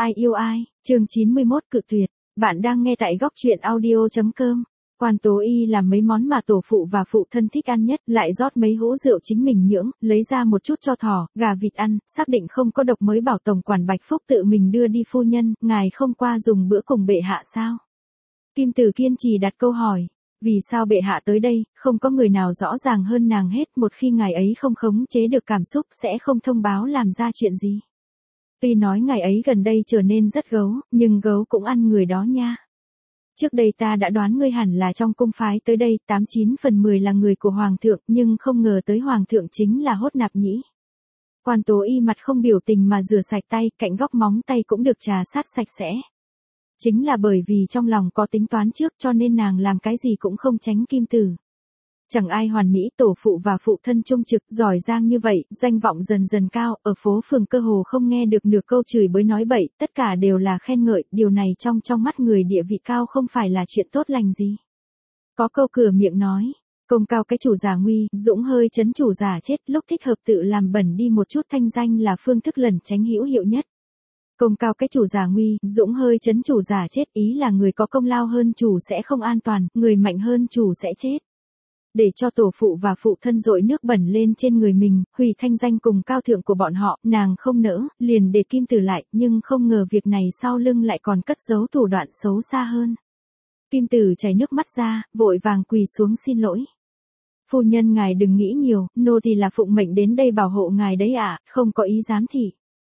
Ai yêu ai, chương 91 cự tuyệt. Bạn đang nghe tại góc truyện audio.com. Quan Tố Y làm mấy món mà tổ phụ và phụ thân thích ăn nhất, lại rót mấy hũ rượu chính mình nhưỡng, lấy ra một chút cho thỏ, gà vịt ăn, xác định không có độc mới bảo tổng quản Bạch Phúc tự mình đưa đi. Phu nhân, ngài không qua dùng bữa cùng bệ hạ sao? Kim Tử kiên trì đặt câu hỏi. Vì sao bệ hạ tới đây, không có người nào rõ ràng hơn nàng hết, một khi ngài ấy không khống chế được cảm xúc sẽ không thông báo làm ra chuyện gì. Tuy nói ngài ấy gần đây trở nên rất gấu, nhưng gấu cũng ăn người đó nha. Trước đây ta đã đoán ngươi hẳn là trong cung phái tới đây, 89/10 là người của Hoàng thượng, nhưng không ngờ tới Hoàng thượng chính là Hốt Nạp nhĩ. Quan Tố Y mặt không biểu tình mà rửa sạch tay, cạnh góc móng tay cũng được trà sát sạch sẽ. Chính là bởi vì trong lòng có tính toán trước cho nên nàng làm cái gì cũng không tránh Kim Tử. Chẳng ai hoàn mỹ, tổ phụ và phụ thân trung trực, giỏi giang như vậy, danh vọng dần dần cao, ở phố phường cơ hồ không nghe được nửa câu chửi bới nói bậy, tất cả đều là khen ngợi, điều này trong mắt người địa vị cao không phải là chuyện tốt lành gì. Có câu cửa miệng nói, công cao cái chủ giả nguy, dũng hơi chấn chủ giả chết, lúc thích hợp tự làm bẩn đi một chút thanh danh là phương thức lẩn tránh hữu hiệu nhất. Công cao cái chủ giả nguy, dũng hơi chấn chủ giả chết, ý là người có công lao hơn chủ sẽ không an toàn, người mạnh hơn chủ sẽ chết. Để cho tổ phụ và phụ thân dội nước bẩn lên trên người mình, hủy thanh danh cùng cao thượng của bọn họ, nàng không nỡ, liền để Kim Tử lại, nhưng không ngờ việc này sau lưng lại còn cất giấu thủ đoạn xấu xa hơn. Kim Tử chảy nước mắt ra, vội vàng quỳ xuống xin lỗi. Phu nhân ngài đừng nghĩ nhiều, nô tỳ là phụng mệnh đến đây bảo hộ ngài đấy ạ, không có ý giám thị.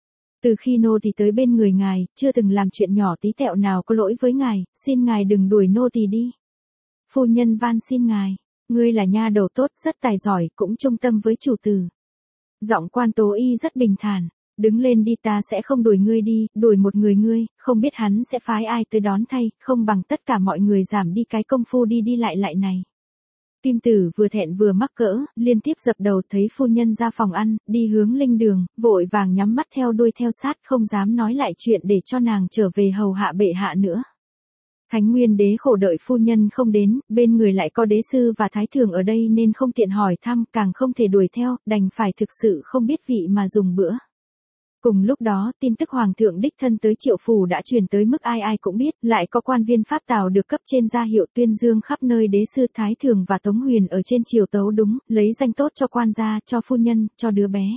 Từ khi nô tỳ tới bên người ngài, chưa từng làm chuyện nhỏ tí tẹo nào có lỗi với ngài, xin ngài đừng đuổi nô tỳ đi. Phu nhân van xin ngài. Ngươi là nha đầu tốt, rất tài giỏi, cũng trung tâm với chủ tử. Giọng Quan Tố Y rất bình thản. Đứng lên đi, ta sẽ không đuổi ngươi đi, đuổi một người ngươi, không biết hắn sẽ phái ai tới đón thay, không bằng tất cả mọi người giảm đi cái công phu đi đi lại lại này. Kim Tử vừa thẹn vừa mắc cỡ, liên tiếp dập đầu, thấy phu nhân ra phòng ăn, đi hướng linh đường, vội vàng nhắm mắt theo đuôi theo sát, không dám nói lại chuyện để cho nàng trở về hầu hạ bệ hạ nữa. Thánh Nguyên Đế khổ đợi phu nhân không đến, bên người lại có đế sư và thái thường ở đây nên không tiện hỏi thăm, càng không thể đuổi theo, đành phải thực sự không biết vị mà dùng bữa. Cùng lúc đó, tin tức Hoàng thượng đích thân tới Triệu Phủ đã truyền tới mức ai ai cũng biết, lại có quan viên Pháp Tào được cấp trên ra hiệu tuyên dương khắp nơi đế sư thái thường và Tống Huyền ở trên triều tấu đúng, lấy danh tốt cho quan gia, cho phu nhân, cho đứa bé.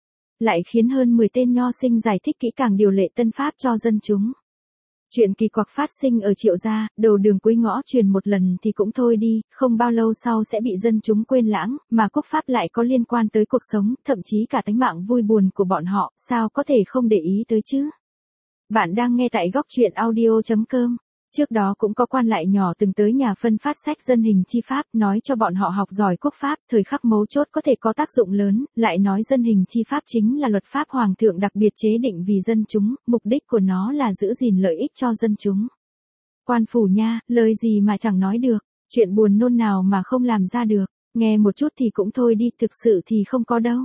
Lại khiến hơn 10 tên nho sinh giải thích kỹ càng điều lệ tân pháp cho dân chúng. Chuyện kỳ quặc phát sinh ở Triệu gia, đầu đường cuối ngõ truyền một lần thì cũng thôi đi, không bao lâu sau sẽ bị dân chúng quên lãng, mà quốc pháp lại có liên quan tới cuộc sống, thậm chí cả tánh mạng vui buồn của bọn họ, sao có thể không để ý tới chứ? Bạn đang nghe tại góc truyện audio.com. Trước đó cũng có quan lại nhỏ từng tới nhà phân phát sách dân hình chi pháp, nói cho bọn họ học giỏi quốc pháp, thời khắc mấu chốt có thể có tác dụng lớn, lại nói dân hình chi pháp chính là luật pháp Hoàng thượng đặc biệt chế định vì dân chúng, mục đích của nó là giữ gìn lợi ích cho dân chúng. Quan phủ nha, lời gì mà chẳng nói được, chuyện buồn nôn nào mà không làm ra được, nghe một chút thì cũng thôi đi, thực sự thì không có đâu.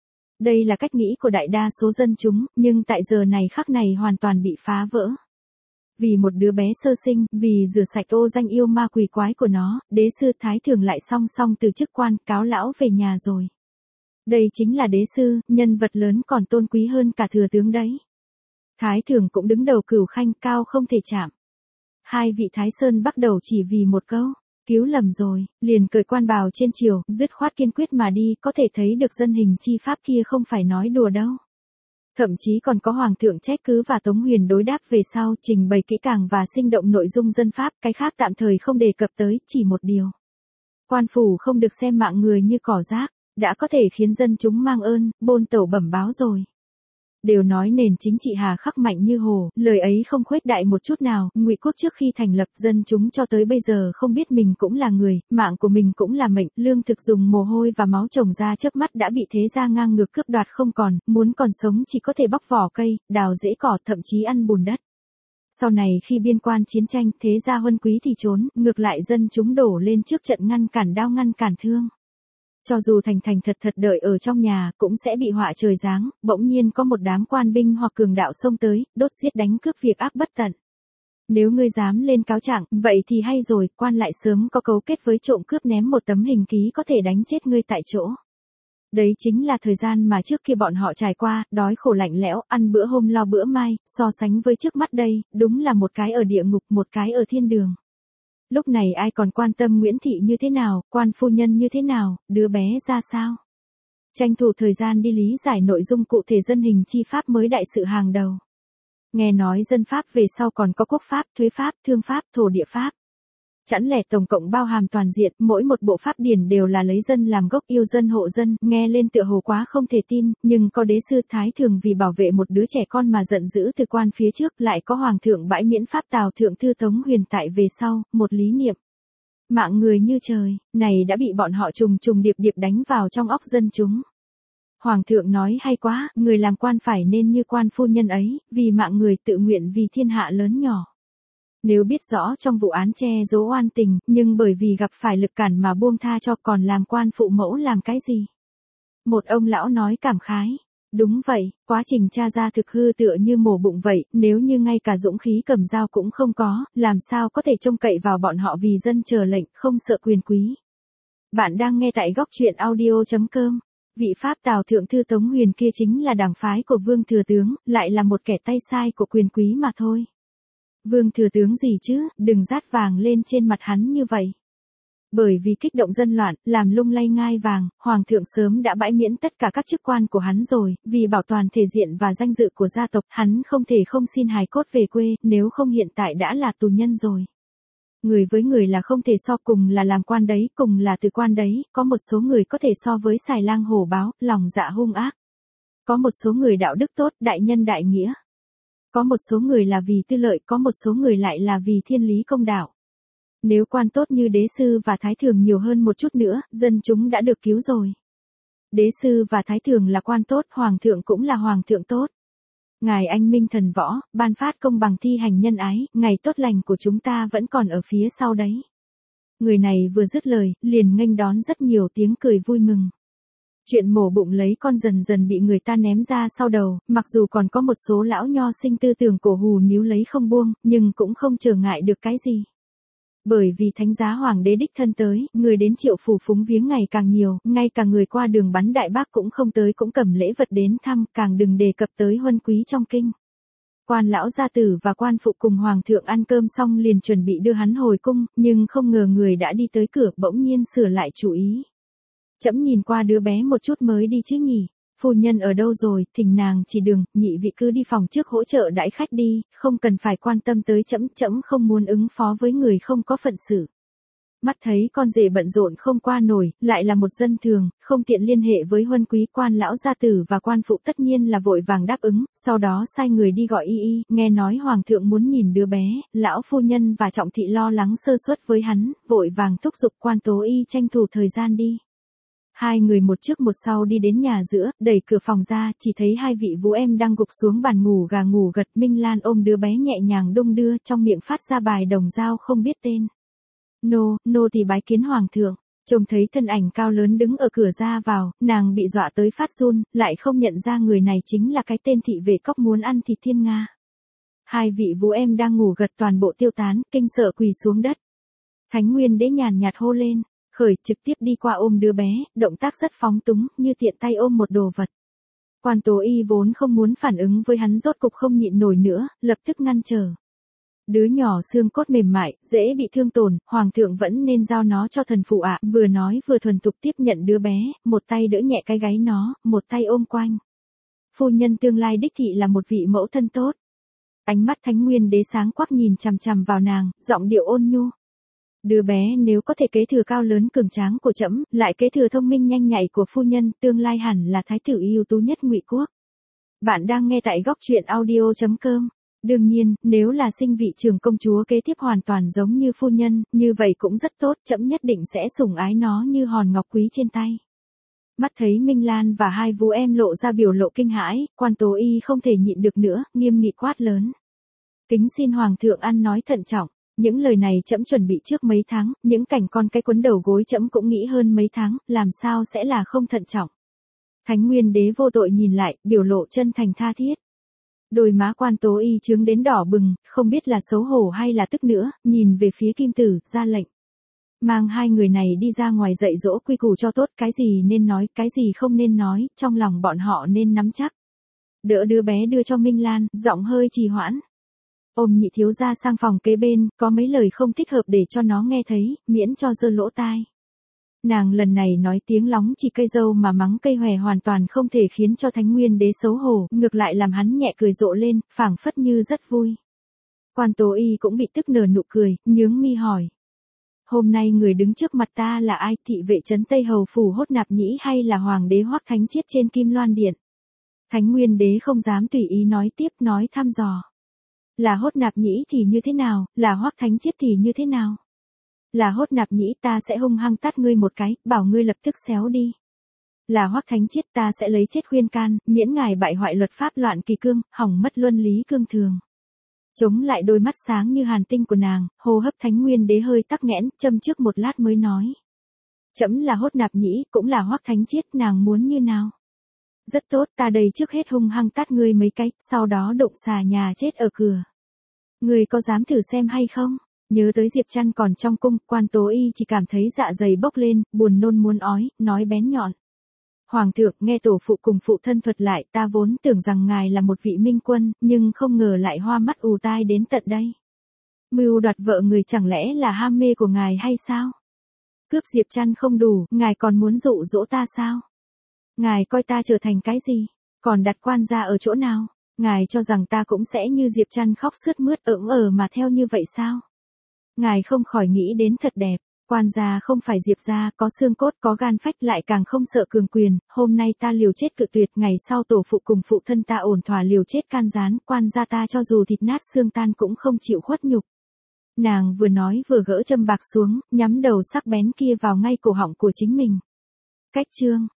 Đây là cách nghĩ của đại đa số dân chúng, nhưng tại giờ này khắc này hoàn toàn bị phá vỡ. Vì một đứa bé sơ sinh, vì rửa sạch ô danh yêu ma quỷ quái của nó, đế sư thái thường lại song song từ chức quan, cáo lão về nhà rồi. Đây chính là đế sư, nhân vật lớn còn tôn quý hơn cả thừa tướng đấy. Thái thường cũng đứng đầu cửu khanh, cao không thể chạm. Hai vị thái sơn bắt đầu chỉ vì một câu, cứu lầm rồi, liền cởi quan bào trên triều, dứt khoát kiên quyết mà đi, có thể thấy được dân hình chi pháp kia không phải nói đùa đâu. Thậm chí còn có Hoàng thượng trách cứ và Tống Huyền đối đáp về sau, trình bày kỹ càng và sinh động nội dung dân pháp, cái khác tạm thời không đề cập tới, chỉ một điều. Quan phủ không được xem mạng người như cỏ rác, đã có thể khiến dân chúng mang ơn, bôn tẩu bẩm báo rồi. Đều nói nền chính trị hà khắc mạnh như hồ, lời ấy không khuếch đại một chút nào, Ngụy quốc trước khi thành lập dân chúng cho tới bây giờ không biết mình cũng là người, mạng của mình cũng là mệnh, lương thực dùng mồ hôi và máu trồng ra chớp mắt đã bị thế gia ngang ngược cướp đoạt không còn, muốn còn sống chỉ có thể bóc vỏ cây, đào rễ cỏ, thậm chí ăn bùn đất. Sau này khi biên quan chiến tranh, thế gia huân quý thì trốn, ngược lại dân chúng đổ lên trước trận ngăn cản đao ngăn cản thương. Cho dù thành thật đợi ở trong nhà, cũng sẽ bị họa trời giáng, bỗng nhiên có một đám quan binh hoặc cường đạo xông tới, đốt giết đánh cướp việc ác bất tận. Nếu ngươi dám lên cáo trạng, vậy thì hay rồi, quan lại sớm có cấu kết với trộm cướp ném một tấm hình ký có thể đánh chết ngươi tại chỗ. Đấy chính là thời gian mà trước kia bọn họ trải qua, đói khổ lạnh lẽo, ăn bữa hôm lo bữa mai, so sánh với trước mắt đây, đúng là một cái ở địa ngục, một cái ở thiên đường. Lúc này ai còn quan tâm Nguyễn Thị như thế nào, quan phu nhân như thế nào, đứa bé ra sao? Tranh thủ thời gian đi lý giải nội dung cụ thể dân hình chi pháp mới đại sự hàng đầu. Nghe nói dân pháp về sau còn có quốc pháp, thuế pháp, thương pháp, thổ địa pháp. Chẵn lẻ tổng cộng bao hàm toàn diện, mỗi một bộ pháp điển đều là lấy dân làm gốc, yêu dân hộ dân, nghe lên tựa hồ quá không thể tin, nhưng có đế sư Thái Thường vì bảo vệ một đứa trẻ con mà giận dữ từ quan phía trước, lại có hoàng thượng bãi miễn pháp Tào Thượng Thư Tống Huyền tại về sau, một lý niệm. Mạng người như trời, này đã bị bọn họ trùng trùng điệp điệp đánh vào trong óc dân chúng. Hoàng thượng nói hay quá, người làm quan phải nên như quan phu nhân ấy, vì mạng người tự nguyện vì thiên hạ lớn nhỏ. Nếu biết rõ trong vụ án che giấu oan tình, nhưng bởi vì gặp phải lực cản mà buông tha cho, còn làm quan phụ mẫu làm cái gì? Một ông lão nói cảm khái. Đúng vậy, quá trình tra ra thực hư tựa như mổ bụng vậy, nếu như ngay cả dũng khí cầm dao cũng không có, làm sao có thể trông cậy vào bọn họ vì dân chờ lệnh, không sợ quyền quý. Bạn đang nghe tại góc truyện audio.com. Vị pháp Tào Thượng Thư Tống Huyền kia chính là đảng phái của Vương Thừa Tướng, lại là một kẻ tay sai của quyền quý mà thôi. Vương Thừa Tướng gì chứ, đừng rát vàng lên trên mặt hắn như vậy. Bởi vì kích động dân loạn, làm lung lay ngai vàng, Hoàng thượng sớm đã bãi miễn tất cả các chức quan của hắn rồi, vì bảo toàn thể diện và danh dự của gia tộc, hắn không thể không xin hài cốt về quê, nếu không hiện tại đã là tù nhân rồi. Người với người là không thể so, cùng là làm quan đấy, cùng là từ quan đấy, có một số người có thể so với xài lang hổ báo, lòng dạ hung ác. Có một số người đạo đức tốt, đại nhân đại nghĩa. Có một số người là vì tư lợi, có một số người lại là vì thiên lý công đạo. Nếu quan tốt như đế sư và thái thường nhiều hơn một chút nữa, dân chúng đã được cứu rồi. Đế sư và thái thường là quan tốt, hoàng thượng cũng là hoàng thượng tốt. Ngài anh minh thần võ, ban phát công bằng thi hành nhân ái, ngày tốt lành của chúng ta vẫn còn ở phía sau đấy. Người này vừa dứt lời, liền nghênh đón rất nhiều tiếng cười vui mừng. Chuyện mổ bụng lấy con dần dần bị người ta ném ra sau đầu, mặc dù còn có một số lão nho sinh tư tưởng cổ hù níu lấy không buông, nhưng cũng không trở ngại được cái gì. Bởi vì thánh giá hoàng đế đích thân tới, người đến Triệu Phủ phúng viếng ngày càng nhiều, ngay cả người qua đường bắn đại bác cũng không tới, cũng cầm lễ vật đến thăm, càng đừng đề cập tới huân quý trong kinh. Quan lão gia tử và quan phụ cùng hoàng thượng ăn cơm xong liền chuẩn bị đưa hắn hồi cung, nhưng không ngờ người đã đi tới cửa, bỗng nhiên sửa lại chủ ý. Trẫm nhìn qua đứa bé một chút mới đi chứ nhỉ, phu nhân ở đâu rồi, thỉnh nàng chỉ đường, nhị vị cứ đi phòng trước hỗ trợ đãi khách đi, không cần phải quan tâm tới trẫm, trẫm không muốn ứng phó với người không có phận sự. Mắt thấy con rể bận rộn không qua nổi, lại là một dân thường, không tiện liên hệ với huân quý, quan lão gia tử và quan phụ tất nhiên là vội vàng đáp ứng, sau đó sai người đi gọi y, nghe nói hoàng thượng muốn nhìn đứa bé, lão phu nhân và trọng thị lo lắng sơ suất với hắn, vội vàng thúc giục quan tố y tranh thủ thời gian đi. Hai người một trước một sau đi đến nhà giữa, đẩy cửa phòng ra, chỉ thấy hai vị vũ em đang gục xuống bàn ngủ gà ngủ gật. Minh Lan ôm đứa bé nhẹ nhàng đung đưa, trong miệng phát ra bài đồng dao không biết tên. Nô thì bái kiến hoàng thượng. Trông thấy thân ảnh cao lớn đứng ở cửa ra vào, nàng bị dọa tới phát run, lại không nhận ra người này chính là cái tên thị vệ cóc muốn ăn thịt thiên nga. Hai vị vũ em đang ngủ gật toàn bộ tiêu tán, kinh sợ quỳ xuống đất. Thánh Nguyên Đế nhàn nhạt hô lên. Khởi trực tiếp đi qua ôm đứa bé, động tác rất phóng túng, như tiện tay ôm một đồ vật. Quan tố y vốn không muốn phản ứng với hắn, rốt cục không nhịn nổi nữa, lập tức ngăn trở. Đứa nhỏ xương cốt mềm mại, dễ bị thương tổn, hoàng thượng vẫn nên giao nó cho thần phụ ạ. Vừa nói vừa thuần thục tiếp nhận đứa bé, một tay đỡ nhẹ cái gáy nó, một tay ôm quanh. Phu nhân tương lai đích thị là một vị mẫu thân tốt. Ánh mắt Thánh Nguyên Đế sáng quắc nhìn chằm chằm vào nàng, giọng điệu ôn nhu. Đứa bé nếu có thể kế thừa cao lớn cường tráng của trẫm, lại kế thừa thông minh nhanh nhạy của phu nhân, tương lai hẳn là thái tử ưu tú nhất Ngụy quốc. Bạn đang nghe tại góc truyện audio.com. Đương nhiên, nếu là sinh vị trưởng công chúa kế tiếp hoàn toàn giống như phu nhân, như vậy cũng rất tốt, trẫm nhất định sẽ sủng ái nó như hòn ngọc quý trên tay. Mắt thấy Minh Lan và hai vũ em lộ ra biểu lộ kinh hãi, quan tố y không thể nhịn được nữa, nghiêm nghị quát lớn. Kính xin hoàng thượng ăn nói thận trọng. Những lời này trẫm chuẩn bị trước mấy tháng, những cảnh con cái quấn đầu gối trẫm cũng nghĩ hơn mấy tháng, làm sao sẽ là không thận trọng. Thánh Nguyên Đế vô tội nhìn lại, biểu lộ chân thành tha thiết. Đôi má quan tố y trướng đến đỏ bừng, không biết là xấu hổ hay là tức nữa, nhìn về phía Kim Tử, ra lệnh. mang hai người này đi ra ngoài dạy dỗ quy củ cho tốt, cái gì nên nói, cái gì không nên nói, trong lòng bọn họ nên nắm chắc. Đỡ đứa bé đưa cho Minh Lan, giọng hơi trì hoãn. Ôm Nhị thiếu gia sang phòng kế bên, có mấy lời không thích hợp để cho nó nghe thấy, miễn cho dơ lỗ tai. Nàng lần này nói tiếng lóng chỉ cây dâu mà mắng cây hòe hoàn toàn không thể khiến cho Thánh Nguyên Đế xấu hổ, ngược lại làm hắn nhẹ cười rộ lên, phảng phất như rất vui. Quan Tố Y cũng bị tức nở nụ cười, nhướng mi hỏi. Hôm nay người đứng trước mặt ta là ai, thị vệ trấn Tây Hầu phủ Hốt Nạp Nhĩ hay là Hoàng đế Hoắc Thánh Chiết trên Kim Loan Điện? Thánh Nguyên Đế không dám tùy ý nói tiếp, nói thăm dò. Là Hốt Nạp Nhĩ thì như thế nào, là Hoắc Thánh Chiết thì như thế nào? Là Hốt Nạp Nhĩ ta sẽ hung hăng tát ngươi một cái, bảo ngươi lập tức xéo đi. Là Hoắc Thánh Chiết ta sẽ lấy chết khuyên can, miễn ngài bại hoại luật pháp loạn kỳ cương, hỏng mất luân lý cương thường. Chống lại đôi mắt sáng như hàn tinh của nàng, hô hấp Thánh Nguyên Đế hơi tắc nghẽn, châm trước một lát mới nói. Trẫm là Hốt Nạp Nhĩ, cũng là Hoắc Thánh Chiết, nàng muốn như nào? Rất tốt, ta đây trước hết hung hăng tát ngươi mấy cái, sau đó đụng xà nhà chết ở cửa. Ngươi có dám thử xem hay không? Nhớ tới Diệp Trăn còn trong cung, Quan Tố Y chỉ cảm thấy dạ dày bốc lên, buồn nôn muốn ói, nói bén nhọn. Hoàng thượng, nghe tổ phụ cùng phụ thân thuật lại, ta vốn tưởng rằng ngài là một vị minh quân, nhưng không ngờ lại hoa mắt ù tai đến tận đây. Mưu đoạt vợ người chẳng lẽ là ham mê của ngài hay sao? Cướp Diệp Trăn không đủ, ngài còn muốn dụ dỗ ta sao? Ngài coi ta trở thành cái gì? Còn đặt quan gia ở chỗ nào? Ngài cho rằng ta cũng sẽ như Diệp Trăn khóc sướt mướt mà theo như vậy sao? Ngài không khỏi nghĩ đến thật đẹp. Quan gia không phải Diệp gia, có xương cốt có gan phách lại càng không sợ cường quyền, hôm nay ta liều chết cự tuyệt, ngày sau tổ phụ cùng phụ thân ta ổn thỏa liều chết can gián, quan gia ta cho dù thịt nát xương tan cũng không chịu khuất nhục. Nàng vừa nói vừa gỡ châm bạc xuống, nhắm đầu sắc bén kia vào ngay cổ họng của chính mình. Cách chương